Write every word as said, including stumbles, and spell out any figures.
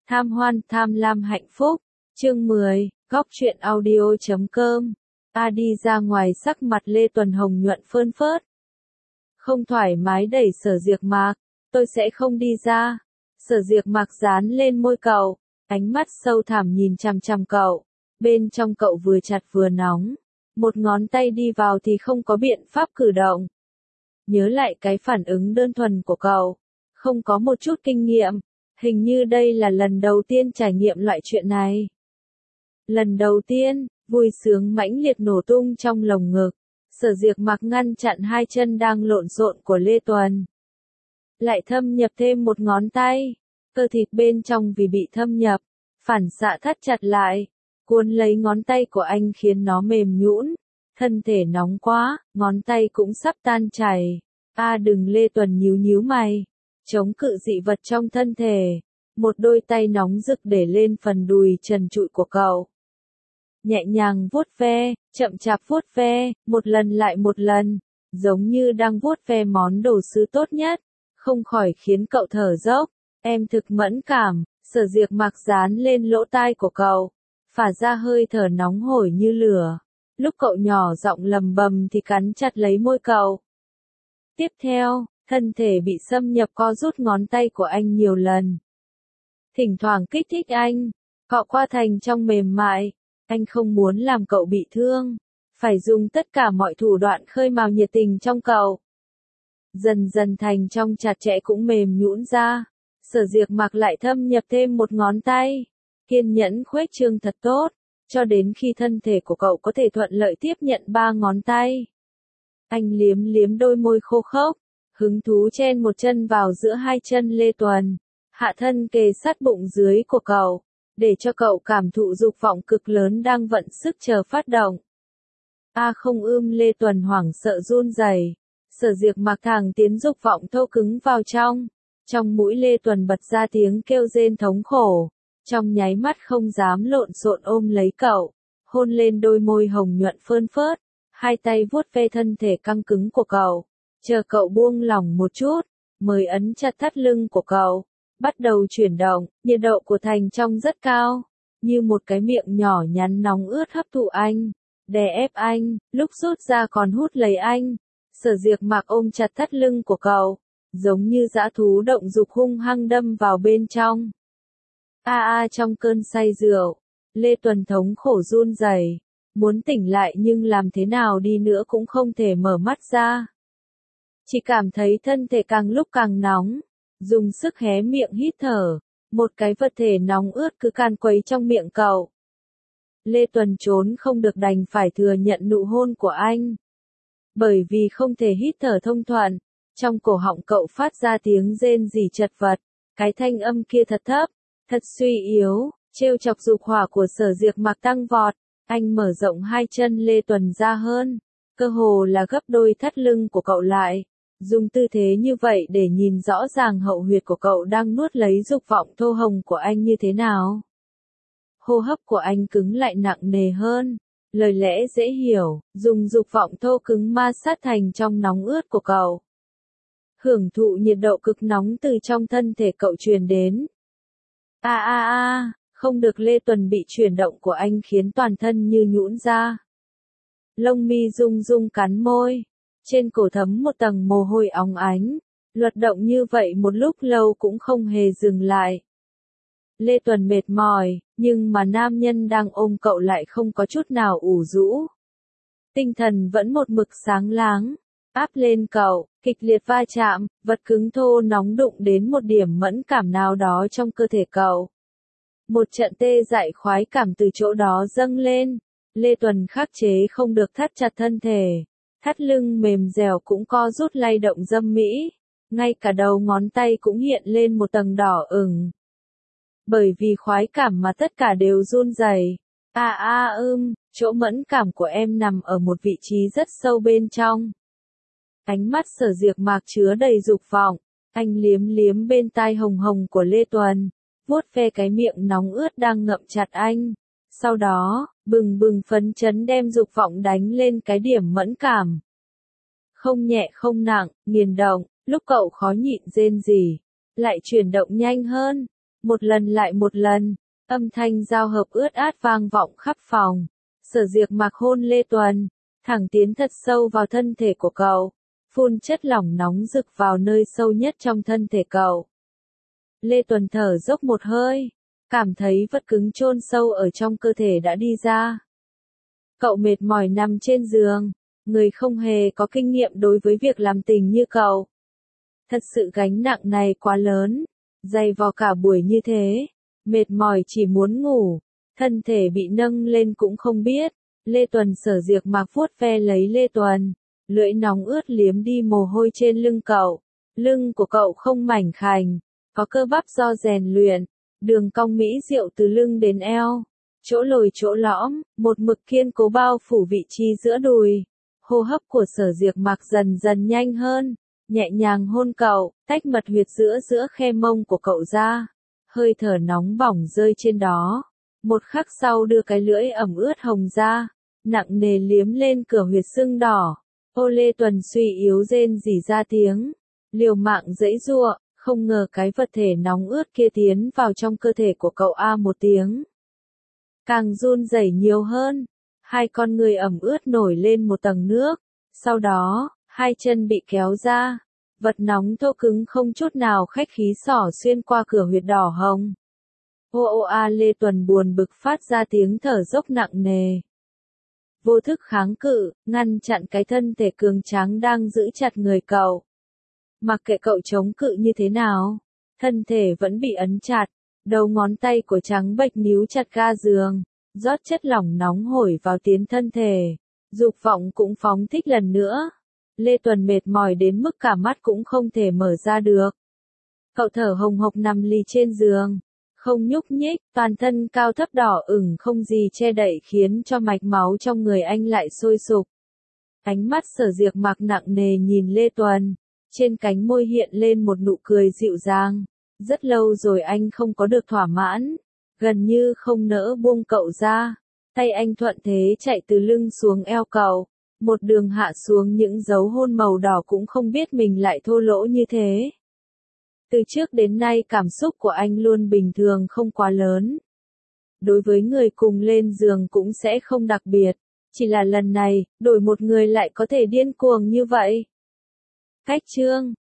Tham hoan, tham lam hạnh phúc. Chương mười, góc truyện audio.com. A đi ra ngoài sắc mặt Lê Tuần hồng nhuận phơn phớt. Không thoải mái đẩy Sở Diệc Mạc, tôi sẽ không đi ra. Sở Diệc Mạc dán lên môi cậu, ánh mắt sâu thẳm nhìn chằm chằm cậu. Bên trong cậu vừa chặt vừa nóng. Một ngón tay đi vào thì không có biện pháp cử động. Nhớ lại cái phản ứng đơn thuần của cậu. Không có một chút kinh nghiệm. Hình như đây là lần đầu tiên trải nghiệm loại chuyện này. Lần đầu tiên, vui sướng mãnh liệt nổ tung trong lồng ngực. Sở Diệc Mạc ngăn chặn hai chân đang lộn xộn của Lê Tuần. Lại thâm nhập thêm một ngón tay. Cơ thịt bên trong vì bị thâm nhập, phản xạ thắt chặt lại. Cuốn lấy ngón tay của anh khiến nó mềm nhũn. Thân thể nóng quá, ngón tay cũng sắp tan chảy. A đừng, Lê Tuần nhíu nhíu mày. Chống cự dị vật trong thân thể. Một đôi tay nóng rực để lên phần đùi trần trụi của cậu. Nhẹ nhàng vuốt ve, chậm chạp vuốt ve, một lần lại một lần, giống như đang vuốt ve món đồ sứ tốt nhất, không khỏi khiến cậu thở dốc. Em thực mẫn cảm. Sở Diệc Mạc dán lên lỗ tai của cậu, phả ra hơi thở nóng hổi như lửa. Lúc cậu nhỏ giọng lầm bầm thì cắn chặt lấy môi cậu. Tiếp theo, thân thể bị xâm nhập co rút ngón tay của anh nhiều lần. Thỉnh thoảng kích thích anh, cọ qua thành trong mềm mại. Anh không muốn làm cậu bị thương, phải dùng tất cả mọi thủ đoạn khơi mào nhiệt tình trong cậu. Dần dần thành trong chặt chẽ cũng mềm nhũn ra. Sở Diệc Mạc lại thâm nhập thêm một ngón tay. Kiên nhẫn khuếch trương thật tốt, cho đến khi thân thể của cậu có thể thuận lợi tiếp nhận ba ngón tay. Anh liếm liếm đôi môi khô khốc, hứng thú chen một chân vào giữa hai chân Lê Tuần, hạ thân kề sát bụng dưới của cậu, để cho cậu cảm thụ dục vọng cực lớn đang vận sức chờ phát động. A không ưm, Lê Tuần hoảng sợ run rẩy. Sở Diệc Mạc thẳng tiến dục vọng thô cứng vào trong. Trong mũi Lê Tuần bật ra tiếng kêu rên thống khổ. Trong nháy mắt không dám lộn xộn ôm lấy cậu, hôn lên đôi môi hồng nhuận phơn phớt, hai tay vuốt ve thân thể căng cứng của cậu, chờ cậu buông lỏng một chút, mới ấn chặt thắt lưng của cậu, bắt đầu chuyển động. Nhiệt độ của thành trong rất cao, như một cái miệng nhỏ nhắn nóng ướt hấp thụ anh, đè ép anh, lúc rút ra còn hút lấy anh. Sở Diệc Mạc ôm chặt thắt lưng của cậu, giống như dã thú động dục hung hăng đâm vào bên trong. A a trong cơn say rượu, Lê Tuần thống khổ run rẩy, muốn tỉnh lại nhưng làm thế nào đi nữa cũng không thể mở mắt ra. Chỉ cảm thấy thân thể càng lúc càng nóng, dùng sức hé miệng hít thở, một cái vật thể nóng ướt cứ can quấy trong miệng cậu. Lê Tuần trốn không được đành phải thừa nhận nụ hôn của anh. Bởi vì không thể hít thở thông thuận, trong cổ họng cậu phát ra tiếng rên rỉ chật vật, cái thanh âm kia thật thấp, thật suy yếu, trêu chọc dục hỏa của Sở Diệc Mạc tăng vọt. Anh mở rộng hai chân Lê Tuần ra hơn, cơ hồ là gấp đôi thắt lưng của cậu lại, dùng tư thế như vậy để nhìn rõ ràng hậu huyệt của cậu đang nuốt lấy dục vọng thô hồng của anh như thế nào. Hô hấp của anh cứng lại nặng nề hơn, lời lẽ dễ hiểu, dùng dục vọng thô cứng ma sát thành trong nóng ướt của cậu. Hưởng thụ nhiệt độ cực nóng từ trong thân thể cậu truyền đến. A a a, không được. Lê Tuần bị chuyển động của anh khiến toàn thân như nhũn ra. Lông mi rung rung cắn môi, trên cổ thấm một tầng mồ hôi óng ánh, luật động như vậy một lúc lâu cũng không hề dừng lại. Lê Tuần mệt mỏi, nhưng mà nam nhân đang ôm cậu lại không có chút nào ủ rũ. Tinh thần vẫn một mực sáng láng, áp lên cậu, kịch liệt va chạm, vật cứng thô nóng đụng đến một điểm mẫn cảm nào đó trong cơ thể cậu. Một trận tê dại khoái cảm từ chỗ đó dâng lên, Lê Tuần khắc chế không được thắt chặt thân thể, thắt lưng mềm dẻo cũng co rút lay động dâm mỹ, ngay cả đầu ngón tay cũng hiện lên một tầng đỏ ửng. Bởi vì khoái cảm mà tất cả đều run rẩy. A a ưm, chỗ mẫn cảm của em nằm ở một vị trí rất sâu bên trong. Ánh mắt Sở Diệc Mạc chứa đầy dục vọng, anh liếm liếm bên tai hồng hồng của Lê Tuần, vuốt ve cái miệng nóng ướt đang ngậm chặt anh. Sau đó, bừng bừng phấn chấn đem dục vọng đánh lên cái điểm mẫn cảm. Không nhẹ không nặng, nghiền động, lúc cậu khó nhịn rên rỉ, lại chuyển động nhanh hơn. Một lần lại một lần, âm thanh giao hợp ướt át vang vọng khắp phòng. Sở Diệc Mạc hôn Lê Tuần, thẳng tiến thật sâu vào thân thể của cậu, phun chất lỏng nóng rực vào nơi sâu nhất trong thân thể cậu. Lê Tuần thở dốc một hơi, cảm thấy vật cứng chôn sâu ở trong cơ thể đã đi ra. Cậu mệt mỏi nằm trên giường, người không hề có kinh nghiệm đối với việc làm tình như cậu. Thật sự gánh nặng này quá lớn, dày vò cả buổi như thế, mệt mỏi chỉ muốn ngủ, thân thể bị nâng lên cũng không biết. Lê Tuần Sở Diệc Mạc vuốt ve lấy Lê Tuần, lưỡi nóng ướt liếm đi mồ hôi trên lưng cậu. Lưng của cậu không mảnh khảnh, có cơ bắp do rèn luyện, đường cong mỹ diệu từ lưng đến eo, chỗ lồi chỗ lõm, một mực kiên cố bao phủ vị trí giữa đùi. Hô hấp của Sở Diệc Mạc dần dần nhanh hơn, nhẹ nhàng hôn cậu, tách mật huyệt giữa giữa khe mông của cậu ra, hơi thở nóng bỏng rơi trên đó. Một khắc sau đưa cái lưỡi ẩm ướt hồng ra, nặng nề liếm lên cửa huyệt sưng đỏ. Ô Lê Tuần suy yếu rên rỉ ra tiếng, liều mạng giãy giụa, không ngờ cái vật thể nóng ướt kia tiến vào trong cơ thể của cậu a một tiếng. Càng run rẩy nhiều hơn, hai con người ẩm ướt nổi lên một tầng nước, sau đó, hai chân bị kéo ra, vật nóng thô cứng không chút nào khách khí xỏ xuyên qua cửa huyệt đỏ hồng. Ô ô a Lê Tuần buồn bực phát ra tiếng thở dốc nặng nề. Vô thức kháng cự, ngăn chặn cái thân thể cường tráng đang giữ chặt người cậu. Mặc kệ cậu chống cự như thế nào, thân thể vẫn bị ấn chặt, đầu ngón tay của trắng bệch níu chặt ga giường, rót chất lỏng nóng hổi vào tiến thân thể, dục vọng cũng phóng thích lần nữa. Lê Tuần mệt mỏi đến mức cả mắt cũng không thể mở ra được. Cậu thở hồng hộc nằm lì trên giường, không nhúc nhích, toàn thân cao thấp đỏ ửng không gì che đậy khiến cho mạch máu trong người anh lại sôi sục. Ánh mắt Sở Diệc Mạc nặng nề nhìn Lê Tuần, trên cánh môi hiện lên một nụ cười dịu dàng. Rất lâu rồi anh không có được thỏa mãn, gần như không nỡ buông cậu ra. Tay anh thuận thế chạy từ lưng xuống eo cậu, một đường hạ xuống những dấu hôn màu đỏ cũng không biết mình lại thô lỗ như thế. Từ trước đến nay cảm xúc của anh luôn bình thường không quá lớn. Đối với người cùng lên giường cũng sẽ không đặc biệt, chỉ là lần này, đổi một người lại có thể điên cuồng như vậy. Cách chương